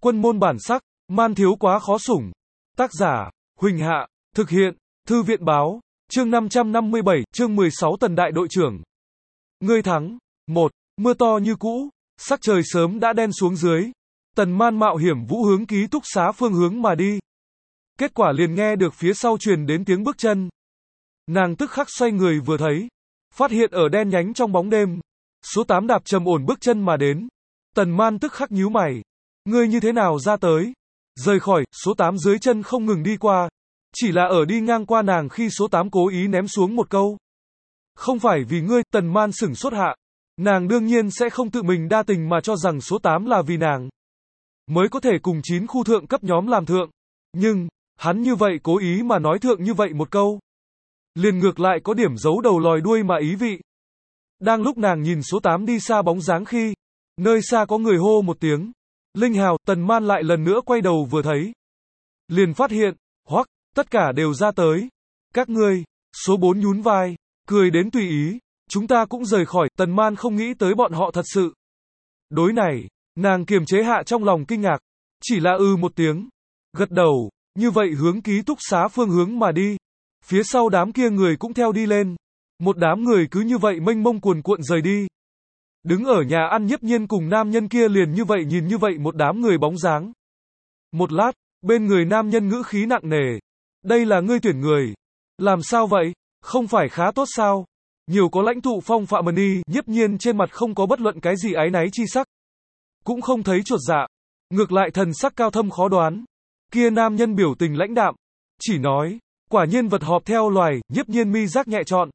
Quân môn bản sắc, man thiếu quá khó sủng. Tác giả, Huỳnh Hạ, thực hiện, Thư viện báo, chương 557, chương 16 Tần đại đội trưởng. Ngươi thắng. 1. Mưa to như cũ, sắc trời sớm đã đen xuống dưới. Tần Man mạo hiểm vũ hướng ký túc xá phương hướng mà đi. Kết quả liền nghe được phía sau truyền đến tiếng bước chân. Nàng tức khắc xoay người vừa thấy, phát hiện ở đen nhánh trong bóng đêm, số 8 đạp trầm ổn bước chân mà đến. Tần Man tức khắc nhíu mày. Ngươi như thế nào ra tới? Rời khỏi, số 8 dưới chân không ngừng đi qua. Chỉ là ở đi ngang qua nàng khi số 8 cố ý ném xuống một câu. Không phải vì ngươi, Tần Man sửng sốt hạ. Nàng đương nhiên sẽ không tự mình đa tình mà cho rằng số 8 là vì nàng mới có thể cùng 9 khu thượng cấp nhóm làm thượng. Nhưng, hắn như vậy cố ý mà nói thượng như vậy một câu. Liền ngược lại có điểm giấu đầu lòi đuôi mà ý vị. Đang lúc nàng nhìn số 8 đi xa bóng dáng khi, nơi xa có người hô một tiếng. Linh Hào, Tần Man lại lần nữa quay đầu vừa thấy. Liền phát hiện, hoắc, tất cả đều ra tới. Các ngươi, số 4 nhún vai, cười đến tùy ý. Chúng ta cũng rời khỏi, Tần Man không nghĩ tới bọn họ thật sự. Đối này, nàng kiềm chế hạ trong lòng kinh ngạc. Chỉ là một tiếng. Gật đầu, như vậy hướng ký túc xá phương hướng mà đi. Phía sau đám kia người cũng theo đi lên. Một đám người cứ như vậy mênh mông cuồn cuộn rời đi. Đứng ở nhà ăn Nhiếp Nhiên cùng nam nhân kia liền như vậy nhìn như vậy một đám người bóng dáng. Một lát, bên người nam nhân ngữ khí nặng nề. Đây là ngươi tuyển người. Làm sao vậy? Không phải khá tốt sao? Nhiều có lãnh tụ phong phạm mần đi, Nhiếp Nhiên trên mặt không có bất luận cái gì áy náy chi sắc. Cũng không thấy chuột dạ. Ngược lại thần sắc cao thâm khó đoán. Kia nam nhân biểu tình lãnh đạm. Chỉ nói, quả nhiên vật họp theo loài, Nhiếp Nhiên mi giác nhẹ trọn.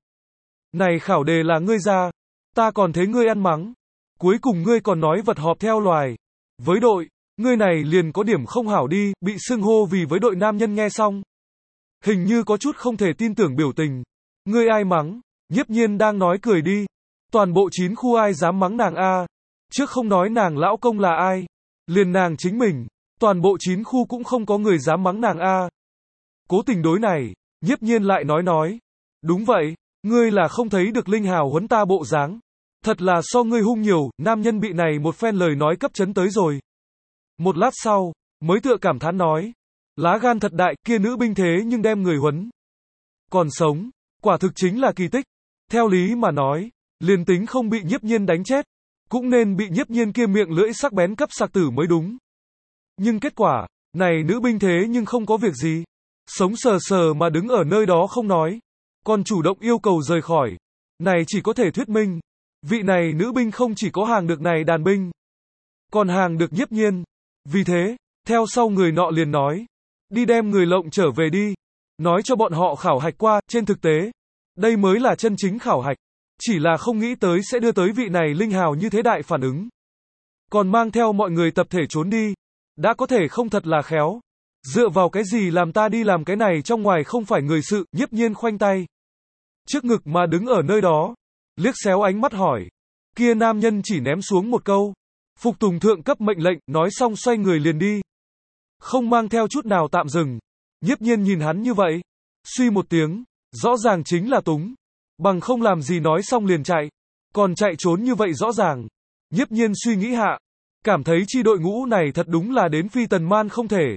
Này khảo đề là ngươi ra. Ta còn thấy ngươi ăn mắng. Cuối cùng ngươi còn nói vật họp theo loài. Với đội, ngươi này liền có điểm không hảo đi, bị xưng hô vì với đội nam nhân nghe xong. Hình như có chút không thể tin tưởng biểu tình. Ngươi ai mắng? Nhiếp Nhiên đang nói cười đi. Toàn bộ 9 khu ai dám mắng nàng a? Trước không nói nàng lão công là ai. Liền nàng chính mình. Toàn bộ 9 khu cũng không có người dám mắng nàng a. Cố tình đối này, Nhiếp Nhiên lại nói. Đúng vậy, ngươi là không thấy được Linh Hào huấn ta bộ dáng. Thật là so ngươi hung nhiều, nam nhân bị này một phen lời nói cấp chấn tới rồi. Một lát sau, mới tựa cảm thán nói. Lá gan thật đại, kia nữ binh thế nhưng đem người huấn còn sống, quả thực chính là kỳ tích. Theo lý mà nói, liền tính không bị Nhiếp Nhiên đánh chết, cũng nên bị Nhiếp Nhiên kia miệng lưỡi sắc bén cấp sạc tử mới đúng. Nhưng kết quả, này nữ binh thế nhưng không có việc gì. Sống sờ sờ mà đứng ở nơi đó không nói, còn chủ động yêu cầu rời khỏi. Này chỉ có thể thuyết minh, vị này nữ binh không chỉ có hàng được này đàn binh, còn hàng được Nhiếp Nhiên. Vì thế, theo sau người nọ liền nói, đi đem người lộng trở về đi, nói cho bọn họ khảo hạch qua, trên thực tế, đây mới là chân chính khảo hạch, chỉ là không nghĩ tới sẽ đưa tới vị này Linh Hào như thế đại phản ứng. Còn mang theo mọi người tập thể trốn đi, đã có thể không thật là khéo. Dựa vào cái gì làm ta đi làm cái này trong ngoài không phải người sự, Nhiếp Nhiên khoanh tay trước ngực mà đứng ở nơi đó, liếc xéo ánh mắt hỏi. Kia nam nhân chỉ ném xuống một câu, phục tùng thượng cấp mệnh lệnh, nói xong xoay người liền đi. Không mang theo chút nào tạm dừng. Nhiếp Nhiên nhìn hắn như vậy, suy một tiếng, rõ ràng chính là túng, bằng không làm gì nói xong liền chạy, còn chạy trốn như vậy rõ ràng. Nhiếp Nhiên suy nghĩ hạ, cảm thấy chi đội ngũ này thật đúng là đến phi Tần Man không thể.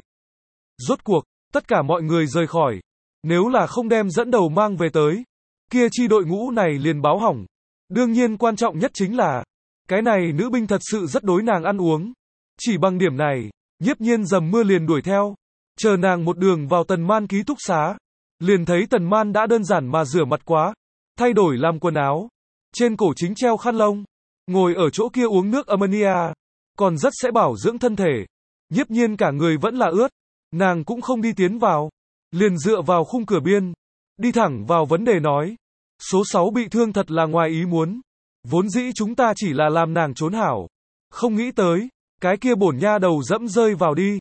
Rốt cuộc, tất cả mọi người rời khỏi, nếu là không đem dẫn đầu mang về tới, kia chi đội ngũ này liền báo hỏng. Đương nhiên quan trọng nhất chính là, cái này nữ binh thật sự rất đối nàng ăn uống. Chỉ bằng điểm này, Nhiếp Nhiên dầm mưa liền đuổi theo, chờ nàng một đường vào Tần Man ký túc xá, liền thấy Tần Man đã đơn giản mà rửa mặt quá, thay đổi làm quần áo, trên cổ chính treo khăn lông, ngồi ở chỗ kia uống nước ammonia, còn rất sẽ bảo dưỡng thân thể. Nhiếp Nhiên cả người vẫn là ướt, nàng cũng không đi tiến vào, liền dựa vào khung cửa biên, đi thẳng vào vấn đề nói. Số 6 bị thương thật là ngoài ý muốn. Vốn dĩ chúng ta chỉ là làm nàng trốn hảo. Không nghĩ tới, cái kia bổn nha đầu dẫm rơi vào đi.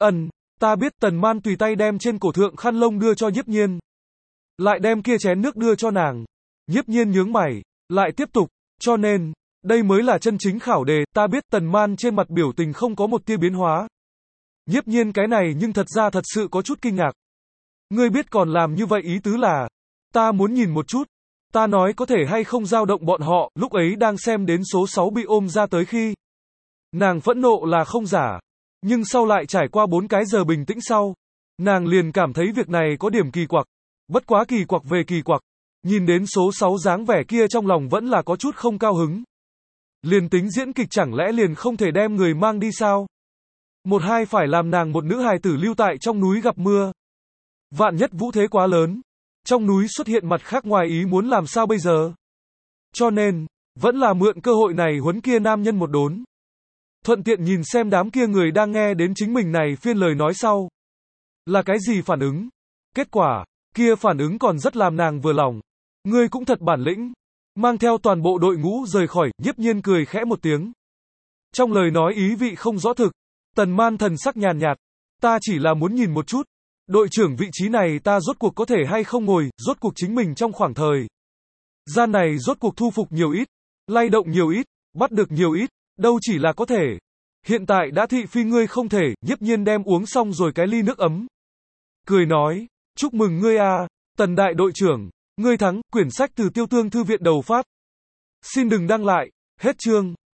Ta biết. Tần Man tùy tay đem trên cổ thượng khăn lông đưa cho Nhiếp Nhiên. Lại đem kia chén nước đưa cho nàng. Nhiếp Nhiên nhướng mày, lại tiếp tục. Cho nên, đây mới là chân chính khảo đề. Ta biết. Tần Man trên mặt biểu tình không có một tia biến hóa. Nhiếp Nhiên cái này nhưng thật ra thật sự có chút kinh ngạc. Ngươi biết còn làm như vậy ý tứ là, ta muốn nhìn một chút. Ta nói có thể hay không dao động bọn họ, lúc ấy đang xem đến số 6 bị ôm ra tới khi. Nàng phẫn nộ là không giả. Nhưng sau lại trải qua 4 cái giờ bình tĩnh sau, nàng liền cảm thấy việc này có điểm kỳ quặc. Bất quá kỳ quặc về kỳ quặc, nhìn đến số 6 dáng vẻ kia trong lòng vẫn là có chút không cao hứng. Liền tính diễn kịch chẳng lẽ liền không thể đem người mang đi sao? Một hai phải làm nàng một nữ hài tử lưu tại trong núi gặp mưa. Vạn nhất vũ thế quá lớn, trong núi xuất hiện mặt khác ngoài ý muốn làm sao bây giờ? Cho nên, vẫn là mượn cơ hội này huấn kia nam nhân một đốn. Thuận tiện nhìn xem đám kia người đang nghe đến chính mình này phiên lời nói sau. Là cái gì phản ứng? Kết quả, kia phản ứng còn rất làm nàng vừa lòng. Ngươi cũng thật bản lĩnh. Mang theo toàn bộ đội ngũ rời khỏi, Nhiếp Nhiên cười khẽ một tiếng. Trong lời nói ý vị không rõ thực. Tần Man thần sắc nhàn nhạt. Ta chỉ là muốn nhìn một chút. Đội trưởng vị trí này ta rốt cuộc có thể hay không ngồi, rốt cuộc chính mình trong khoảng thời gian này rốt cuộc thu phục nhiều ít, lay động nhiều ít, bắt được nhiều ít, đâu chỉ là có thể. Hiện tại đã thị phi ngươi không thể, Nhiếp Nhiên đem uống xong rồi cái ly nước ấm. Cười nói, chúc mừng ngươi a, Tần đại đội trưởng, ngươi thắng, quyển sách từ Tiêu Tương thư viện đầu phát. Xin đừng đăng lại, hết chương.